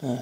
Evet.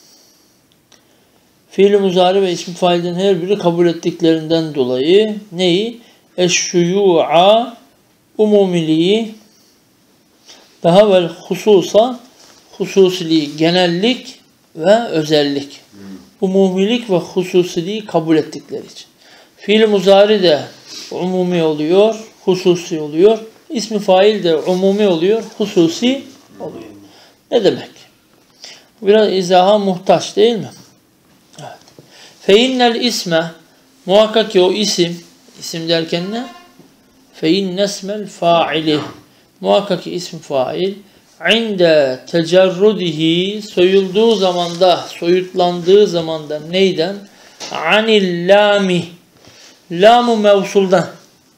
Fiil-i muzari ve ismi failden her biri kabul ettiklerinden dolayı neyi? Eşşuyu'a umumiliği daha vel hususa hususiliği, genellik ve özellik. Umumilik ve hususiliği kabul ettikleri için. Fiil-i muzari de umumi oluyor, hususi oluyor. İsmi fail de umumi oluyor, hususi oluyor. Ne demek? Biraz izaha muhtaç değil mi? Evet. Feinnel isme muhakkak ki o isim derken ne? Feinnesmel faili muhakkak ki isim fail inde tecerrudihi soyulduğu zamanda, soyutlandığı zamanda neyden? Anil lami lamu mevsuldan.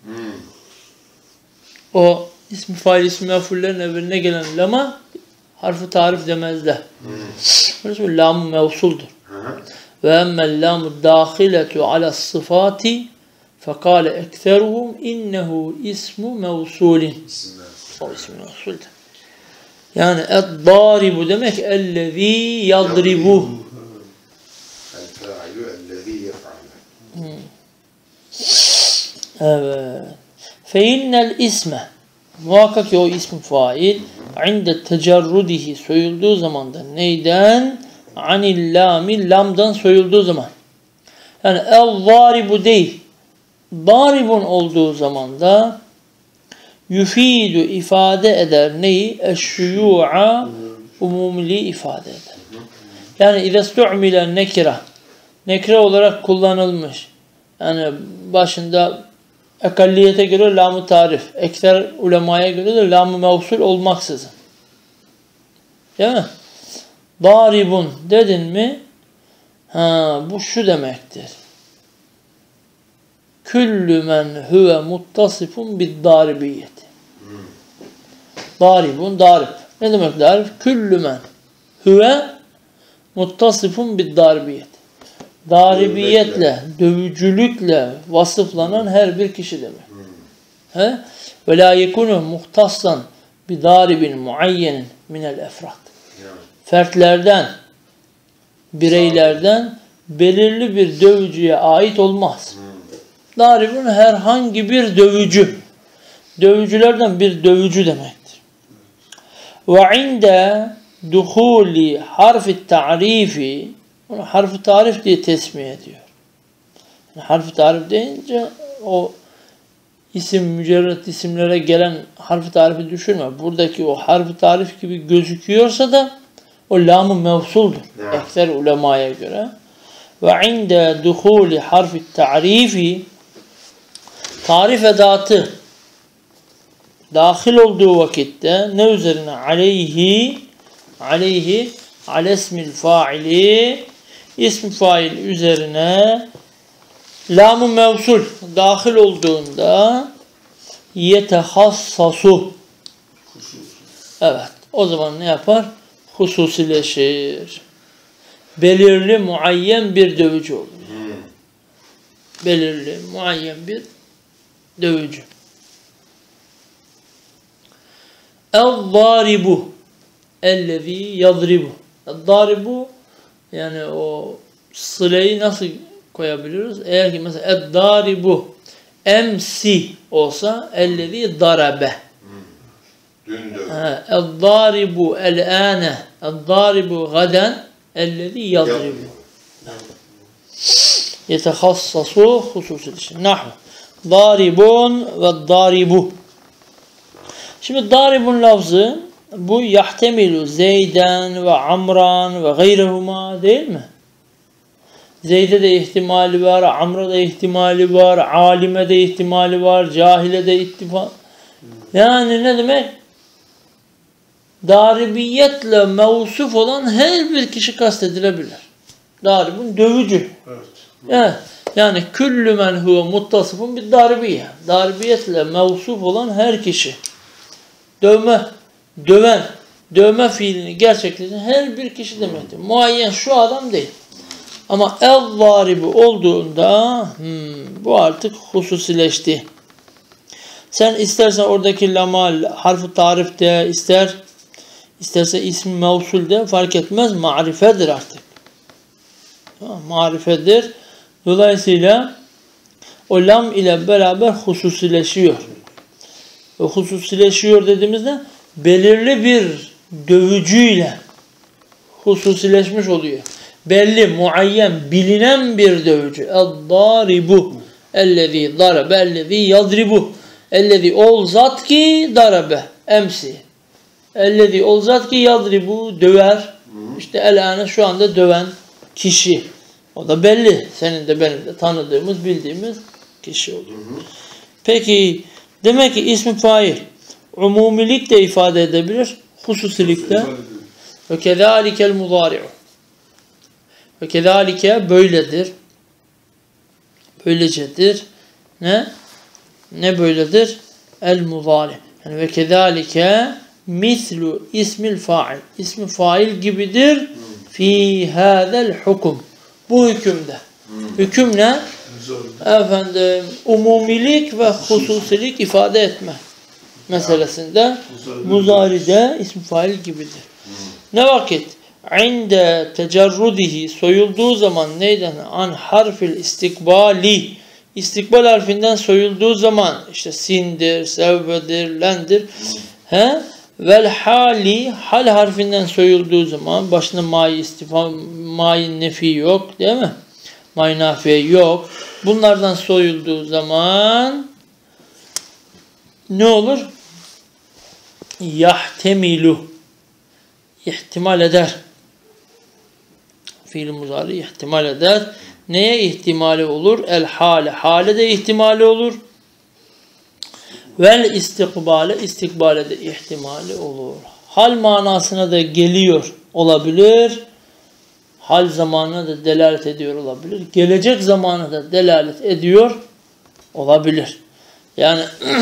O ismi fail, ismi mefullerin evveline gelen lama harf-ı tarif demezler. Lamu mevsuldur. Ve emmel lamu dâhiletu ala sıfati fekâle ekseruhum innehu ismu mevsulin. O ismi mevsuldur. Yani et-dâribu demek ellezî yadribu. Evet. Feinnel isme muhakkak ki o ismi fail inde tecerrudihi soyulduğu zamanda neyden? Anil lami lamdan soyulduğu zaman. Yani el-zaribu değil. Daribun olduğu zamanda yufidu ifade eder neyi? Eşşuyu'a umumiliği ifade eder. Yani izestu'mile nekira nekire olarak kullanılmış. Yani başında ekalliyete göre lam-ı tarif, ekser ulemaya göre de lam-ı mevsul olmaksızın. Değil mi? Daribun dedin mi? Bu şu demektir. Küllü men huve muttasifun bid-daribiyeti. Daribun, darib. Ne demek darib? Küllü men huve muttasifun bid-daribiyeti. Daribiyetle, dövücülükle vasıflanan her bir kişi demek. Ve la yekunu muhtassan bi daribin muayyenin minel efrat. Fertlerden, bireylerden belirli bir dövücüye ait olmaz. Daribun herhangi bir dövücü. Dövücülerden bir dövücü demektir. Ve inde duhuli harfi ta'rifi onu harf-ı tarif diye tesmiye ediyor. Yani harf-ı tarif deyince o isim, mücerret isimlere gelen harf-ı tarifi düşünme. Buradaki o harf-ı tarif gibi gözüküyorsa da o lam-ı mevsuldur. Ekser ulemaya göre. Ve inde duhuli harf-ı ta'rifi tarif edatı dahil olduğu vakitte ne üzerine? Aleyhi alesmil faili ism fail üzerine lam-ı mevsul dahil olduğunda yetehassasu evet o zaman ne yapar? Hususileşir. Belirli muayyen bir dövücü olur. Belirli muayyen bir dövücü. El-zaribu ellezî yadribu. El-zaribu yani o sıleyi nasıl koyabiliriz? Eğer ki mesela el-daribu emsi olsa ellezî darabe. Dün dövdü. El-daribu el-âne el-daribu gaden ellezî yadribu. Yetehassasu hususil. Nahu. Daribun ve daribu. Şimdi daribun lafzı bu yahtemilu Zeyden ve Amran ve gayrehuma değil mi? Zeyd'e de ihtimali var, Amr'a da ihtimali var, alime de ihtimali var, cahile de ihtimali. Yani ne demek? Daribiyetle mevsuf olan her bir kişi kastedilebilir. Daribun dövücü. Evet. Yani küllü men huve muttasıfun bir daribiyye. Daribiyetle mevsuf olan her kişi. Dövme fiilini gerçekleştiren her bir kişi demektir. Muayyen şu adam değil. Ama el-zaribu olduğunda bu artık hususileşti. Sen istersen oradaki lamal harf-ı tarifte ister İsterse ismi mevsul de fark etmez. Marifedir artık. Marifedir. Dolayısıyla o lam ile beraber hususileşiyor. Ve hususileşiyor dediğimizde belirli bir dövücüyle hususileşmiş oluyor. Belli, muayyen, bilinen bir dövücü. El-daribu. Ellezî darabe. Ellezî yadribu. Ellezî ol zat ki darabe. Emsi. Ellezî ol zat ki yadribu. Döver. İşte el-âne şu anda döven kişi. O da belli. Senin de benim de tanıdığımız, bildiğimiz kişi olur. Peki demek ki ismi fail umumilik de ifade edebilir. Hususilik de. Ve kezâlikel mudâri'u. Ve kezâlike böyledir. Böylecedir. Ne? Ne böyledir? El mudâri. Yani ve kezâlike mislu ismil fail. İsmi fail gibidir. Fi hâzel hukum. Bu hükümde. Hüküm ne? Efendim, umumilik ve hususilik ifade etme meselesinde muzaride ismi fail gibidir. Ne vakit? İnde tecerrudihi soyulduğu zaman neyden? An harfil istikbali. İstikbal harfinden soyulduğu zaman işte sindir, sevvedir, lendir. Vel hali hal harfinden soyulduğu zaman başında mayi istifam, mayi nefi yok değil mi? Mayi nafiye yok. Bunlardan soyulduğu zaman ne olur? Yahtemilu. İhtimal eder. Fiil muzari ihtimal eder. Neye ihtimali olur? El hale. Hale de ihtimali olur. Vel istikbale. İstikbale de ihtimali olur. Hal manasına da geliyor olabilir. Hal zamanına da delalet ediyor olabilir. Gelecek zamana da delalet ediyor olabilir. Yani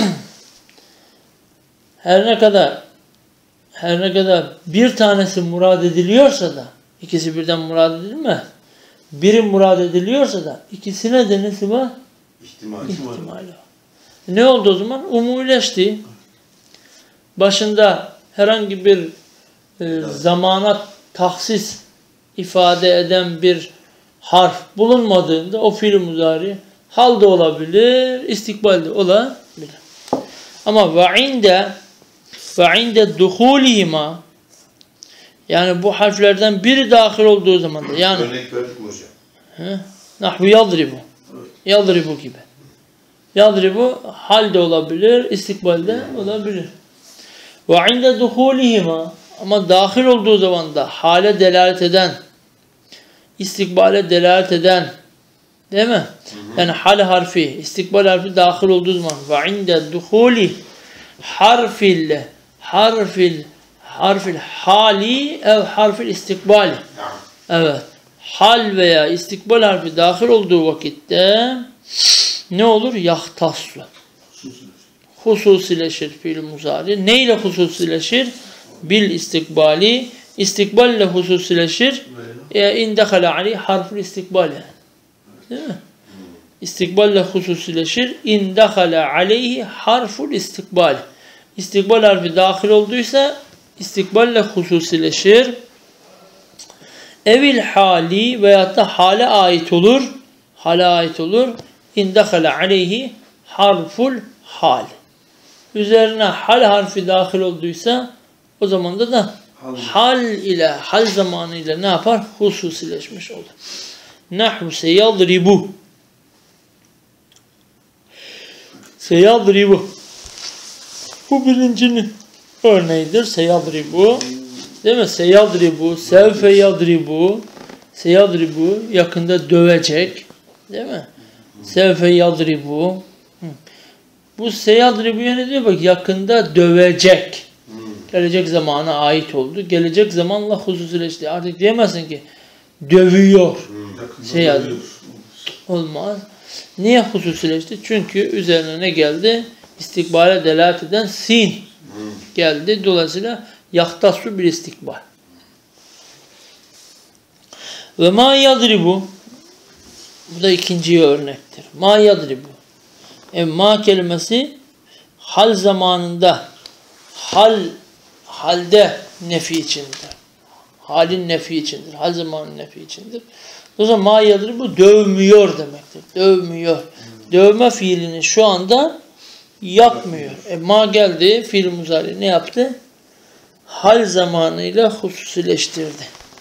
her ne kadar bir tanesi murad ediliyorsa da ikisi birden murad edilmez. Biri murad ediliyorsa da ikisine de nesi var? İhtimali var. Ne oldu o zaman? Umumileşti. Başında herhangi bir zamana tahsis ifade eden bir harf bulunmadığında o fiil muzari hal de olabilir, istikbal de olabilir. Ama ve inde duhulihima yani bu harflerden biri dahil olduğu zaman da yani örnek verdik mi hocam? Nahvu yadribu. Yadribu gibi. Yadribu hal de olabilir, istikbal de olabilir. Ve inde duhulihima ama dahil olduğu zaman da hale delalet eden, istikbale delalet eden, değil mi? Yani hal harfi, istikbal harfi dahil olduğu zaman ve inde duhuli harfil hali ev harfil istikbali. Evet. Hal veya istikbal harfi dahil olduğu vakitte ne olur? Yahtassu. Hususileşir fiil muzari. Ne ile hususileşir? Bil istikbali. İstikballe hususileşir. İndekhala aleyh harful istikbali. Değil mi? İstikballe hususileşir. İndekhala aleyhi harful istikbali. İstikbal harfi dahil olduysa istikballe hususileşir. Evil hali veyahut da hale ait olur. Hale ait olur. İndekhala aleyhi harful hal. Üzerine hal harfi dahil olduysa o zaman da hal ile hal zamanı ile ne yapar? Hususileşmiş olur. Nahvu seyadribu. Seyadribu. Bu birincinin örneğidir. Seyadribu. Değil mi? Seyadribu. Sevfe yadribu. Seyadribu. Yakında dövecek. Değil mi? Sevfe yadribu. Bu seyadribu'ya ne diyor? Bak yakında dövecek. Gelecek zamana ait oldu. Gelecek zamanla hususileşti. Artık diyemezsin ki dövüyor. Seyadribu. Olmaz. Niye hususileşti? Çünkü üzerine ne geldi? İstikbale delalet eden sin geldi. Dolayısıyla yahtassu bir istikbal. Ve ma yadribu bu da ikinci örnektir. Ma yadribu. Ma kelimesi hal zamanında hal halde nefi içindir. Halin nefi içindir. Hal zamanın nefi içindir. O zaman ma yadribu dövmüyor demektir. Dövmüyor. Dövme fiilini şu anda yapmıyor. Ma geldi, fiil muzari ne yaptı? Hal zamanıyla hususileştirdi.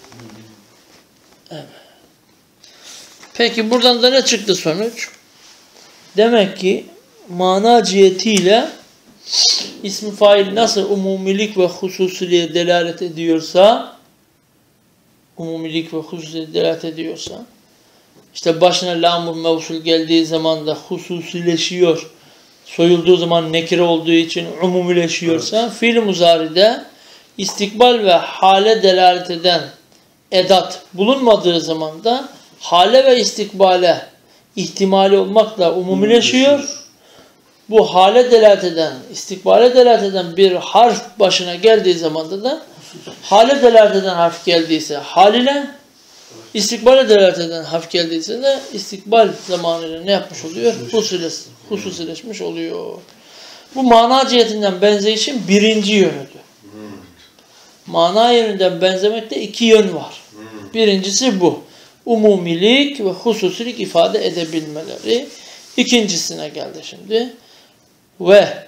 Evet. Peki buradan da ne çıktı sonuç? Demek ki mana cihetiyle ismi fail nasıl umumilik ve hususiliğe delalet ediyorsa, umumilik ve hususiliğe delalet ediyorsa, işte başına lamur mevsul geldiği zaman da hususileşiyor, soyulduğu zaman nekire olduğu için umumileşiyorsa, fiil muzaride istikbal ve hale delalet eden edat bulunmadığı zaman da hale ve istikbale ihtimali olmakla umumileşiyor. Bu hale delalet eden, istikbale delalet eden bir harf başına geldiği zaman da hale delalet eden harf geldiyse haline, istikbale delalet eden harf geldiyse de istikbal zamanıyla ne yapmış oluyor? Hususileşmiş oluyor. Bu mana cihetinden benzeyişin birinci yönüdür. Mana yönünden benzemekte iki yön var. Birincisi bu. Umumilik ve hususilik ifade edebilmeleri. İkincisine geldi şimdi. Ve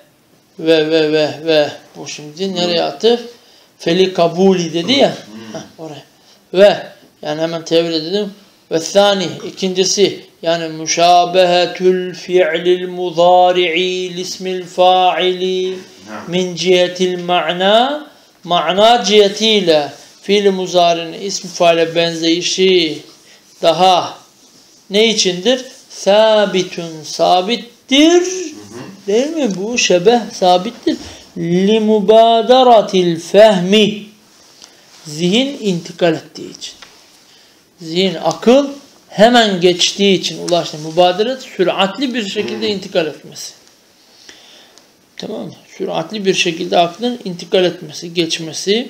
bu şimdi nereye atıf? Feli kabuli dedi ya. Oraya. Ve yani hemen tevil edelim. Ve thani ikincisi yani müşabehetül fi'lil muzari'i lismil fa'ili min cihetil ma'na mana cihetiyle fiil-i muzari'nin ismi faile benzeyişi daha ne içindir? Sabitun sabittir. Değil mi? Bu şebeh sabittir. Limubadaratil fehmi zihin intikal ettiği için. Zihin, akıl hemen geçtiği için ulaştı. Mübaderet süratli bir şekilde intikal etmesi. Tamam mı? Süratli bir şekilde aklın intikal etmesi, geçmesi.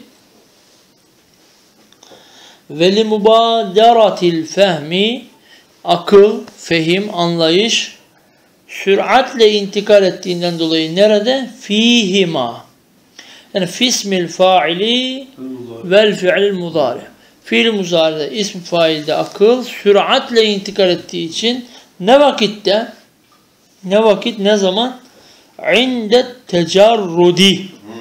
Ve limubadaratil fehmi akıl, fehim, anlayış süratle intikal ettiğinden dolayı nerede? Fihima. Yani fismil faili vel fi'lil muzari. Fiil muzari'de, ism failde akıl süratle intikal ettiği için ne vakitte? Ne vakit, ne zaman? İnde tecarrudi.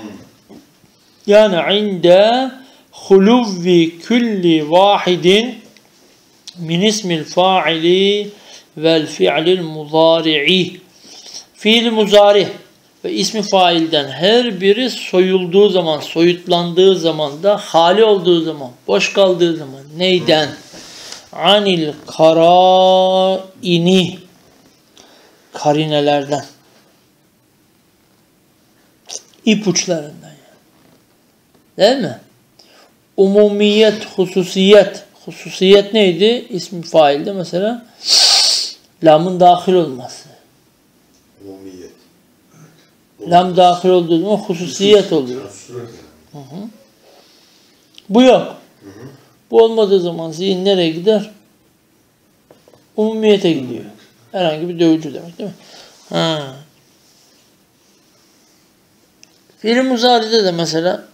Yani inde huluvvi külli vahidin min ismil faili vel fi'lil muzari'i. Fiil muzari ve ismi failden her biri soyulduğu zaman, soyutlandığı zaman da hali olduğu zaman, boş kaldığı zaman neyden? Anil karaini karinelerden. İpuçlarından yani. Değil mi? Umumiyet, hususiyet. Hususiyet neydi? İsmi failde mesela lamın dahil olması. Umumiyet. Lam dahil olduğu zaman hususiyet oluyor. Bu yok. Bu olmadığı zaman zihin nereye gider? Umumiyete gidiyor. Herhangi bir dövücü demek değil mi? Fiil-i muzari'de de mesela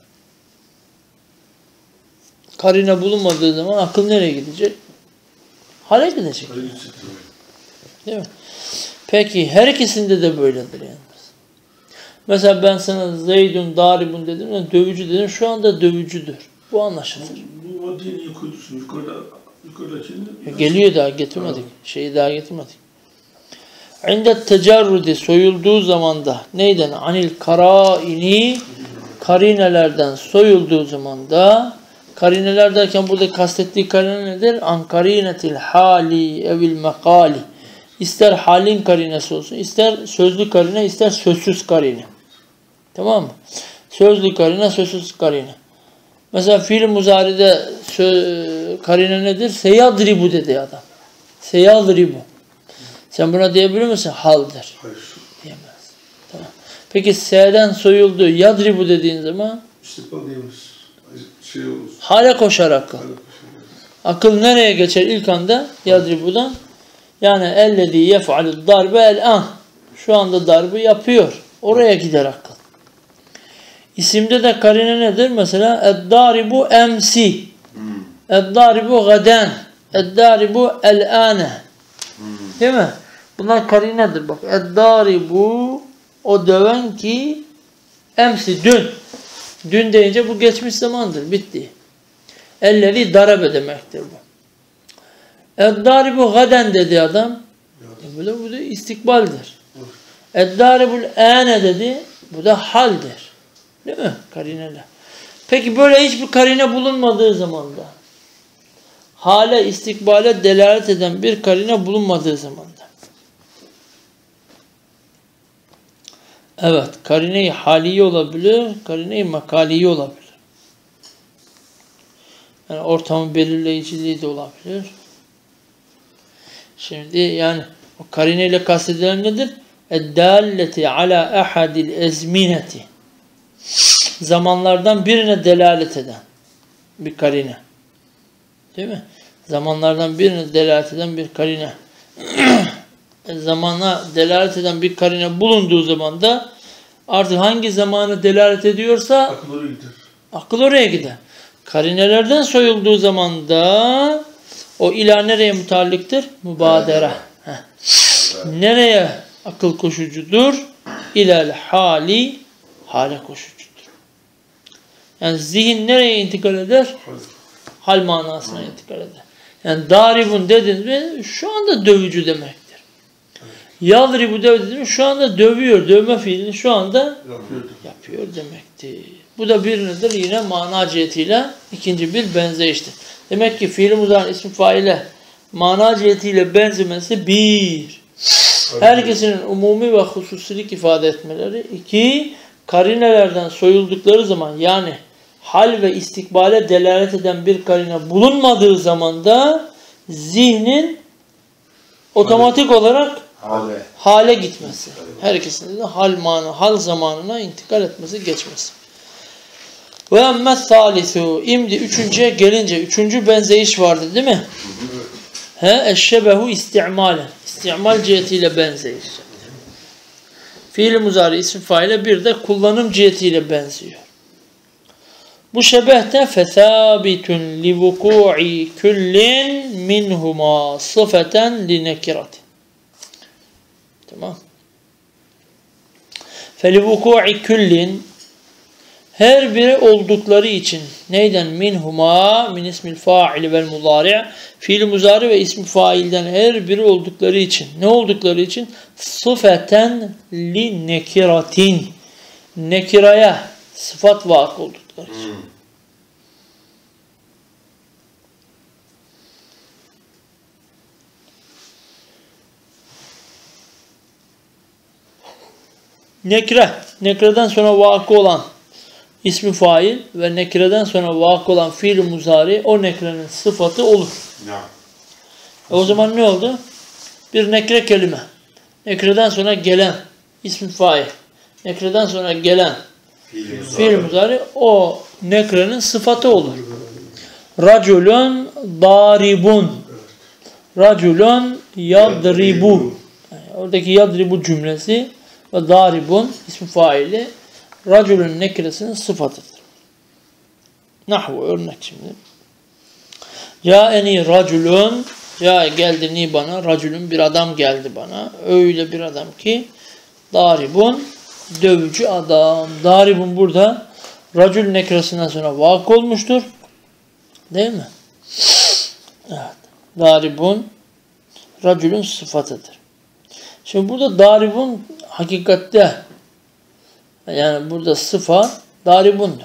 karine bulunmadığı zaman akıl nereye gidecek? Hale gidecek. Değil mi? Peki her ikisinde de böyledir yalnız. Mesela ben sana Zeydun daribun dedim, yani dövücü dedim. Şu anda dövücüdür. Bu anlaşılır. Bu maddeyi niye koyuyorsun? Yukarıdakini... Geliyor daha getirmedik. Şeyi daha getirmedik. İnde tecerrüdi soyulduğu zaman da neyden? Anil karaini karinelerden soyulduğu zaman da karineler derken burada kastettiği karine nedir? An karinetil hali evil mekali. İster halin karinesi olsun, ister sözlü karine, ister sözsüz karine. Tamam mı? Sözlü karine, sözsüz karine. Mesela fiil-i muzari'de karine nedir? Seyadribu dedi adam. Seyadribu. Sen buna diyebilir misin? Haldir. Hayır. Diyemez. Tamam. Peki S'den soyuldu. Yadribu dediğin zaman İstikbal diyemeyiz. Şey olur. hale koşar akıl. Akıl nereye geçer ilk anda? Yadribu'dan. Yani ellezî yef'alud darbe el an. Şu anda darbe yapıyor. Oraya gider akıl. İsimde de karine nedir? Mesela eddaribu emsi, eddaribu gaden, eddaribu el-ane. Değil mi? Bunlar karinedir. Bak eddaribu o döven ki emsi dün. Dün deyince bu geçmiş zamandır. Bitti. Ellezi darabe demektir bu. Eddaribu gaden dedi adam. Bu da istikbaldir. Eddaribul ane dedi. Bu da haldir. Değil mi? Karineler. Peki böyle hiçbir karine bulunmadığı zamanda, hale, istikbale delalet eden bir karine bulunmadığı zamanda. Evet, karine-i haliye olabilir, karine-i makaliye olabilir. Yani ortamın belirleyiciliği de olabilir. Şimdi yani o karine ile kastedilen nedir? Eddalleti ala ahadil ezmineti. Zamanlardan birine delalet eden bir karine. Değil mi? Zamanlardan birine delalet eden bir karine. Zamana delalet eden bir karine bulunduğu zaman da artık hangi zamanı delalet ediyorsa Akıl oraya gider. akıl oraya gider. Karinelerden soyulduğu zaman da o ila nereye mutallıktır? Mübadere. Nereye akıl koşucudur? İlal hali, hale koşucudur. Yani zihin nereye intikal eder? Hal manasına intikal eder. Yani daribun dediniz mi şu anda dövücü demektir. Yadribu dediniz mi şu anda dövüyor. Dövme fiilini şu anda yapıyor demektir. Bu da bir nedir? Yine mana cihetiyle ikinci bir benzeyiştir. Demek ki fiil-i muzari'nin ismi faile mana cihetiyle benzemesi bir. Herkesinin umumi ve hususilik ifade etmeleri. İki, karinelerden soyuldukları zaman yani hal ve istikbale delalet eden bir karine bulunmadığı zaman da zihnin otomatik olarak hale gitmesi. Herkesinin de hal zamanına intikal etmesi, geçmesi. Ve emme salisu. İmdi üçüncüye gelince üçüncü benzeyiş vardı değil mi? Eşşebehu istimalen. İstimal cihetiyle benzeyiş. Fiil-i muzari isim faile bir de kullanım cihetiyle benziyor. Bu şebehte fesabitun li vuku'i kullin minhuma sıfeten li nekiratin. Tamam. Fe li vuku'i kullin her biri oldukları için neyden? Minhuma min ismil faili vel muzari' fiil muzari ve ismi failden her biri oldukları için. Ne oldukları için? Sıfeten li nekiratin. Nekiraya sıfat vakı oldukları için. Nekre. Nekreden sonra vakı olan İsmi fail ve nekreden sonra vakı olan fiil-i muzari o nekrenin sıfatı olur. O zaman ne oldu? Bir nekre kelime. Nekreden sonra gelen ismi fail. Nekreden sonra gelen fiil-i muzari o nekrenin sıfatı olur. Raculun daribun. Raculun yadribu. Yani oradaki yadribu cümlesi ve daribun ismi faili raculun nekresinin sıfatıdır. Nahvu örnek şimdi. Câeni raculun, ya geldi ni bana, raculun bir adam geldi bana. Öyle bir adam ki daribun dövücü adam. Daribun burada racul nekresinden sonra vakı olmuştur. Değil mi? Evet. Daribun raculun sıfatıdır. Şimdi burada daribun hakikatte yani burada sıfat daribundur.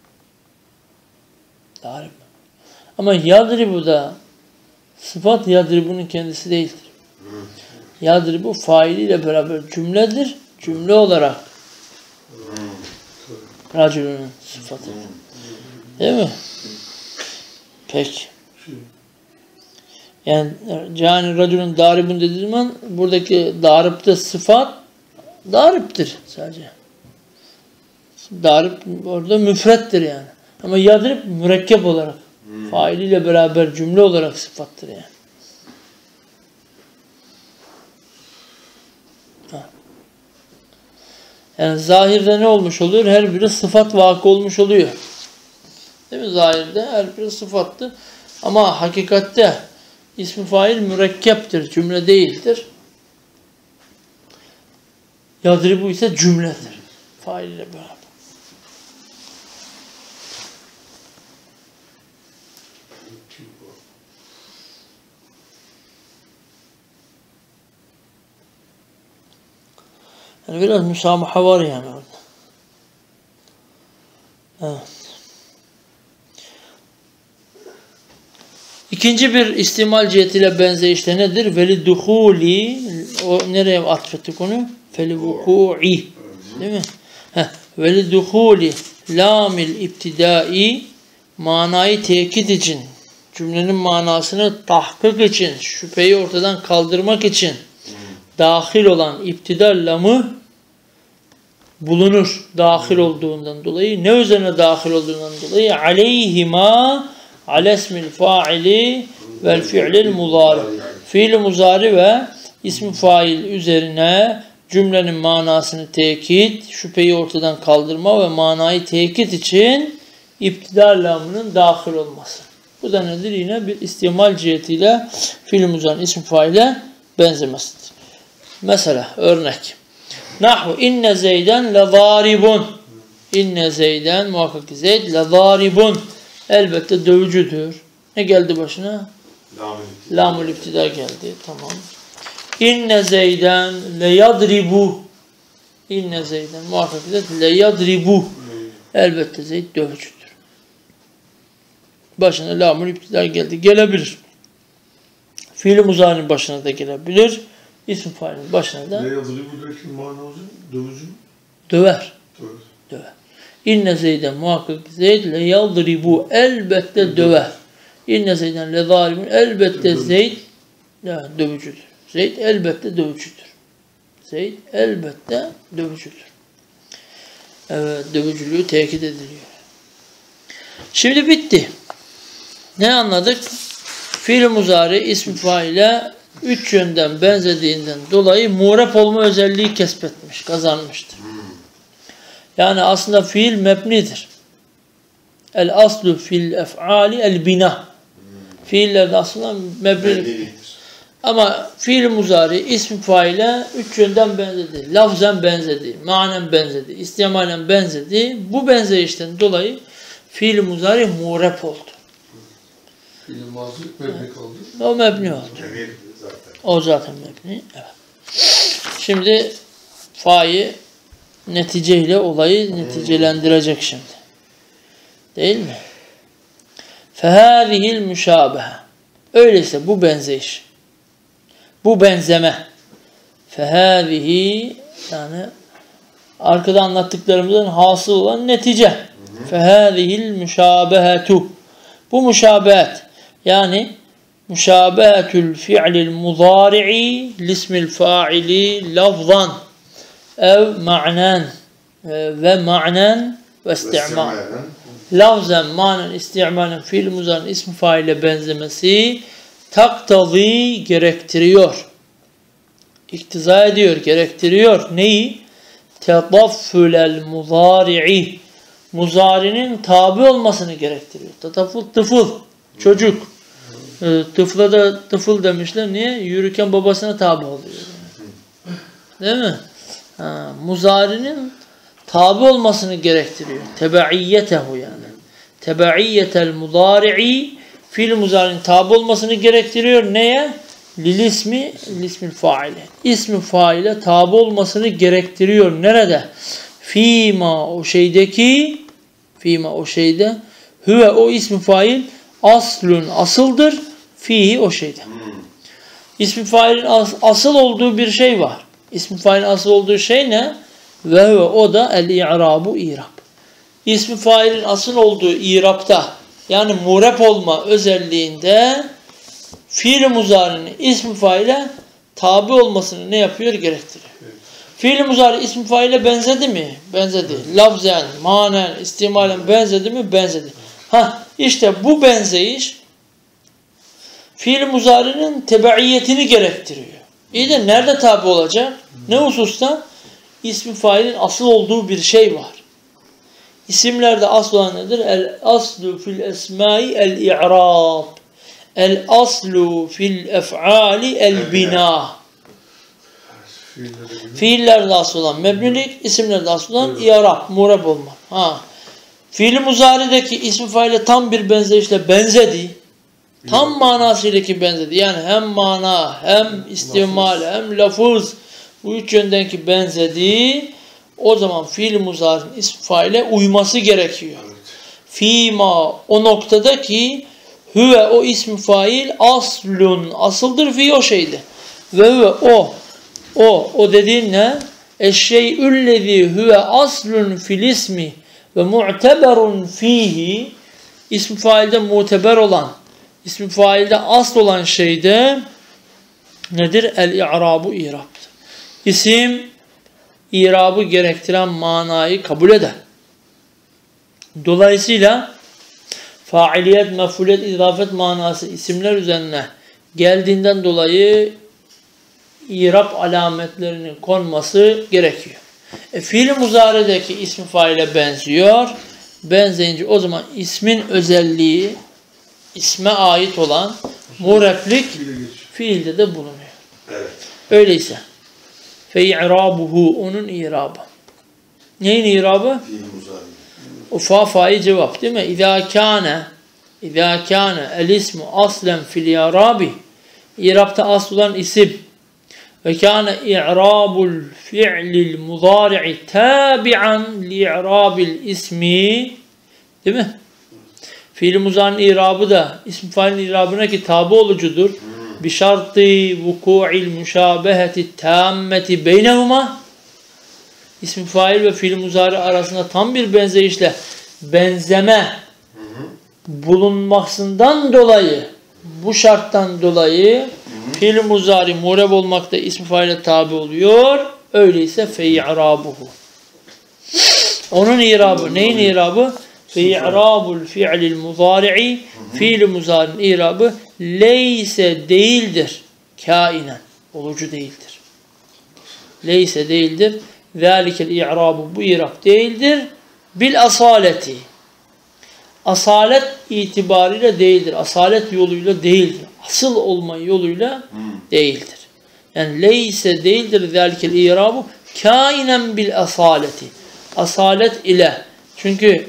Daribun. Ama yadribu da sıfat yadribunun kendisi değildir. Yadribu failiyle beraber cümledir. Cümle olarak raculunun sıfatıdır. Değil mi? Peki. Yani cani raculun daribun dediği zaman buradaki daripte sıfat dariptir sadece. Darip orada müfrettir yani. Ama yadrib mürekkep olarak failiyle beraber cümle olarak sıfattır yani. Yani zahirde ne olmuş oluyor? Her biri sıfat vakı olmuş oluyor. Değil mi? Zahirde her biri sıfattır. Ama hakikatte ismi fail mürekkeptir, cümle değildir. Yadribu ise cümledir. Fail ile beraber. Yani biraz müsamaha var yani orada. Evet. İkinci bir istimal cihetiyle benzeyişte nedir? Veliduhuli, o nereye atfettik onu? Felivuku'i, değil mi? Veliduhuli lamil ibtidai, manayı tekit için, cümlenin manasını tahkik için, şüpheyi ortadan kaldırmak için dahil olan iptidal lamı bulunur. Dahil olduğundan dolayı. Ne üzerine dahil olduğundan dolayı? Aleyhima alesmil faili vel fi'lil muzari. Fiil muzari ve ismi fail üzerine cümlenin manasını tekit, şüpheyi ortadan kaldırma ve manayı tekit için iptidal lamının dahil olması. Bu da nedir? Yine bir istimal cihetiyle fiil muzari ismi faile benzemesidir. Mesela örnek. Nahu inne zeyden lezaribun. İnne zeyden muhakkak zeyd lezaribun. Elbette dövücüdür. Ne geldi başına? Lamul iptida geldi. Tamam. İnne zeyden leyadribu. İnne zeyden muhakkak zeyd leyadribu. Elbette zeyd dövücüdür. Başına lamul iptida geldi. Gelebilir. Fiil-i muzari'nin başına da gelebilir. İsim failin başına da döver. Döver. İnne zeyden muhakkak zeyd le yadribu, elbette döver. İnne zeyden le zalimun, elbette zeyd dövücüdür. Zeyd elbette dövücüdür. Zeyd elbette dövücüdür. Evet, dövücülüğü tekit ediliyor. Şimdi bitti. Ne anladık? Fiil-i muzari ismi faile 3 yönden benzediğinden dolayı muğrep olma özelliği kesbetmiş, kazanmıştır. Yani aslında fiil mebnidir. El aslu fil ef'ali el bina. Fiillerde aslında mebnidir. Ama fiil muzari ismi faile 3 yönden benzedi. Lafzen benzedi, manen benzedi, istimalen benzedi. Bu benzeyişten dolayı fiil muzari muğrep oldu. Fiil mazi mebni kaldı. O mebni oldu. O zaten mebni. Evet. Şimdi fa'yı neticeyle olayı neticelendirecek şimdi. Değil mi? Fehâzihil müşâbehe. Öyleyse bu benzeyiş. Bu benzeme. Fehâzihi, yani arkada anlattıklarımızın hasıl olan netice. Fehâzihil müşâbehetu. Bu müşabehet, yani müşabehetül fi'lil muzari'i lismil fa'ili lafzan ev ma'nen ve ma'nen ve isti'mal. Lafzen, manen, istimalen fiil muzari'nin ismi faile benzemesi taktazi gerektiriyor. İktiza ediyor, gerektiriyor. Neyi? Tetaffülel muzari'i. Muzari'nin tabi olmasını gerektiriyor. Tatafful, tıfıl, çocuk. Tıfla da tıfıl demişler. Niye? Yürürken babasına tabi oluyor. Değil mi? Muzari'nin tabi olmasını gerektiriyor. Tebe'iyyetehu yani. Tebe'iyyetel muzari'i, fiil muzari'nin tabi olmasını gerektiriyor. Neye? Lilismi, lismil faile. İsmi faile tabi olmasını gerektiriyor. Nerede? Fîmâ, o şeydeki, fîmâ, o şeyde, hüve, o ismi fail, aslun, asıldır, fihi, o şeyde. İsmi failin asıl olduğu bir şey var. İsmi failin asıl olduğu şey ne? Ve hüve, o da el-i'rabu, i'rab. İsmi failin asıl olduğu i'rabta, yani murep olma özelliğinde fiil-i muzari'nin ismi faile tabi olmasını ne yapıyor? Gerektiriyor. Fiil-i muzari ismi faile benzedi mi? Benzedi. Lafzen, manen, istimalen benzedi mi? Benzedi. İşte bu benzeyiş fiil-i muzari'nin tebeiyetini gerektiriyor. İyi de nerede tabi olacak? Ne hususta? ismi failin asıl olduğu bir şey var. İsimlerde asıl olan nedir? El aslu fil esmai el i'rab. El aslu fil ef'ali el bina. Fiillerde asıl olan mebnilik, isimlerde asıl olan i'rab, murab olmak. Fiil-i muzarideki ismi faile tam bir benzeyişle benzedi. Tam manasıyla ki benzedi. Yani hem mana, hem istimal, hem lafız, bu üç yönden ki benzedi. O zaman fiil-i muzari'nin ismi faile uyması gerekiyor. Fîmâ, o noktada ki hüve, o ismi fail aslun, asıldır fi, o şeyde. Ve hüve, o dediğin ne? Eşşey'üllezî hüve aslun fil ismi ve mu'teberun fihi, ismi failde muteber olan, ismi failde asl olan şeyde nedir? El-i'rabu i'rabdır. İsim i'rabı gerektiren manayı kabul eder. Dolayısıyla failiyet, mef'uliyet, izafet manası isimler üzerine geldiğinden dolayı i'rab alametlerinin konması gerekiyor. Fiil-i muzaredeki ismi faile benziyor. Benzeyince o zaman ismin özelliği, isme ait olan mureplik fiilde de bulunuyor. Evet. Öyleyse fe-i'rabuhu, onun i'rabı. Neyin i'rabı? Fiil muzari. O fa-fa'yı cevap değil mi? İzâ kâne el-ismu aslen fil-i'rabi, i'rabta asıl olan isim ve kâne i'rabul fi'lil muzari'i tâbi'an li'irabil ismi, değil mi? Fiil-i muzari'nin i'rabı da ism failin i'rabına ki tabi olucudur. Bi şartı vuku'il müşabeheti tâmmeti beynehuma, ism fail ve fiil-i muzari arasında tam bir benzeyişle benzeme bulunmasından dolayı, bu şarttan dolayı fiil-i muzari mureb olmakta ism faile tabi oluyor. Öyleyse fe-i'rabuhu. Onun i'rabı, neyin i'rabı? Fe-i'rabul fi'lil muzari'i, fiil-i muzari'nin i'rabı leyse değildir. Kainen, olucu değildir. Leyse değildir. Zâlikel i'rabu, bu i'rab değildir. Bil asaleti. Asalet itibariyle değildir. Asalet yoluyla değildir. Asıl olma yoluyla değildir. Yani leyse değildir zâlikel i'rabu kainen bil asaleti. Asalet ile. Çünkü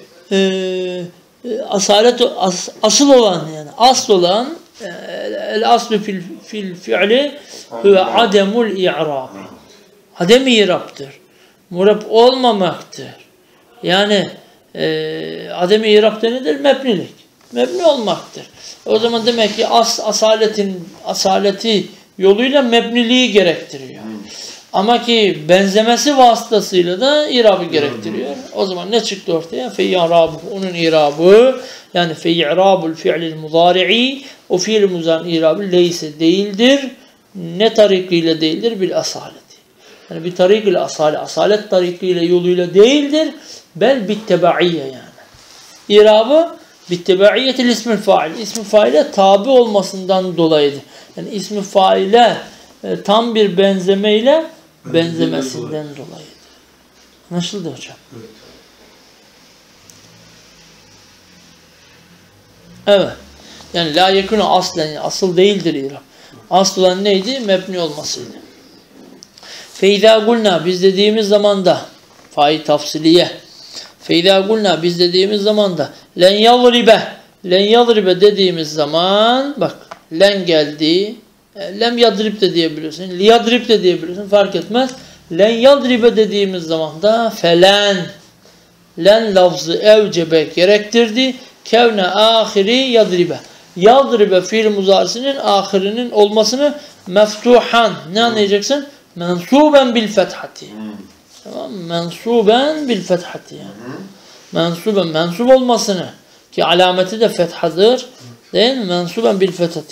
asalet asıl olan, yani asıl olan el aslu fil fi'li huve ademul i'rab. Adem-i i'rab'tır. Murab olmamaktır. Yani adem-i i'rab'da nedir? Mebnilik. Mebni olmaktır. O zaman demek ki asaleti yoluyla mebniliği gerektiriyor. Ama ki benzemesi vasıtasıyla da i'rabı gerektiriyor. O zaman ne çıktı ortaya? Fe-i'rabu, onun i'rabı, yani fe-i'rabul fi'lil muzari'i, o fiil-i muzari'nin i'rabı leyse değildir. Ne tarikiyle değildir? Bil asaleti. Yani bir tarikiyle asalet tarikiyle yoluyla değildir. Bel bittebaiyye yani. İ'rabı bittebaiyetil ismil fail. İsmi faile tabi olmasından dolayıdır. Yani ismi faile tam bir benzemeyle benzemesinden dolayıdır. Anlaşıldı hocam? Evet. Yani la yekunu aslen, yani asıl değildir İrab. Asıl olan neydi? Mebni olmasıydı. Feyda gulna, biz dediğimiz zaman da fail tafsiliye. Feyda gulna, biz dediğimiz zaman da len yadribe dediğimiz zaman, bak len geldi. Lem yadrib de diyebiliyorsun. Liyadrib de diyebiliyorsun. Fark etmez. Len yadribe dediğimiz zaman da felen. Len lafzı evcebe gerektirdi. Kevne ahiri yadribe. Yadribe fiil muzarisinin ahirinin olmasını meftuhan. Ne anlayacaksın? Mensuben bil fethati. Tamam mı? Mensuben bil fethati yani. Mensuben, mensup olmasını, ki alameti de fethadır. Değil mi? Mensuben bil fethati.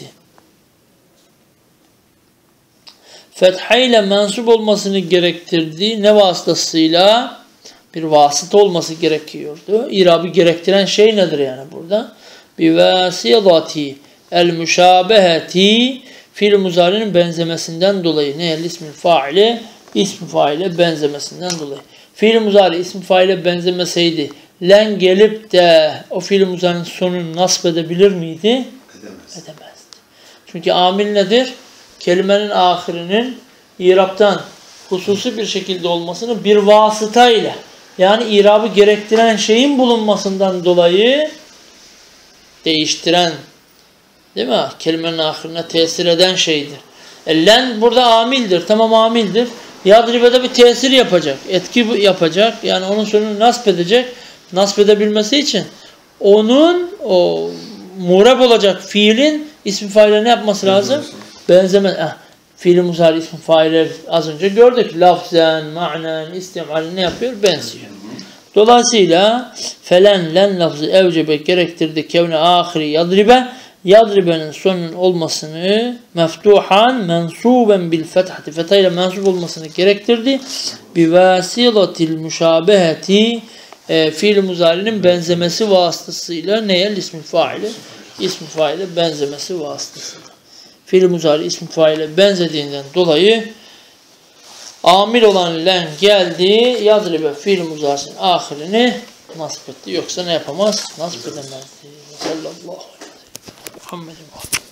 Fethayla mensup olmasını gerektirdiği ne vasıtasıyla? Bir vasıta olması gerekiyordu. İrabı gerektiren şey nedir yani burada? Bivâsiyadati el müşâbeheti, fiil muzari'nin benzemesinden dolayı ne? El ismil faili İsmi faile benzemesinden dolayı. Fiil muzari ismi faile benzemeseydi len gelip de o fiil muzarinin sonunu nasip edebilir miydi? Edemezdi. Çünkü amil nedir? Kelimenin ahirinin iraptan hususi bir şekilde olmasını bir vasıta ile, yani irabı gerektiren şeyin bulunmasından dolayı değiştiren, değil mi? Kelimenin ahirine tesir eden şeydir. Len burada amildir. Tamam, amildir. Yadribe'de bir tesir yapacak. Etki yapacak. Yani onun sonunu nasip edecek. Nasip edebilmesi için onun o murab olacak fiilin ismi faile ne yapması lazım? Benzeme. Fiil-i muzari ismi faile az önce gördük. Lafzen, ma'nen, istimalen ne yapıyor? Benziyor. Dolayısıyla felen len lafzı evcebe gerektirdi kevne ahiri yadribe, yadribenin sonunun olmasını meftuhan mensuben bil fethati, fethayla mensup olmasını gerektirdi. Bi vasilatil müşabeheti, fiil-i muzari'nin benzemesi vasıtasıyla neye? İsmi faile, ismi faile benzemesi vasıtasıyla. Fiil-i muzari ismi faile benzediğinden dolayı amil olan len geldi, yadribe fiil muzarisinin ahirini nasip etti. Yoksa ne yapamaz? Nasip edemezdi. Sallallahu aleyhi ve sellem. Muhammedin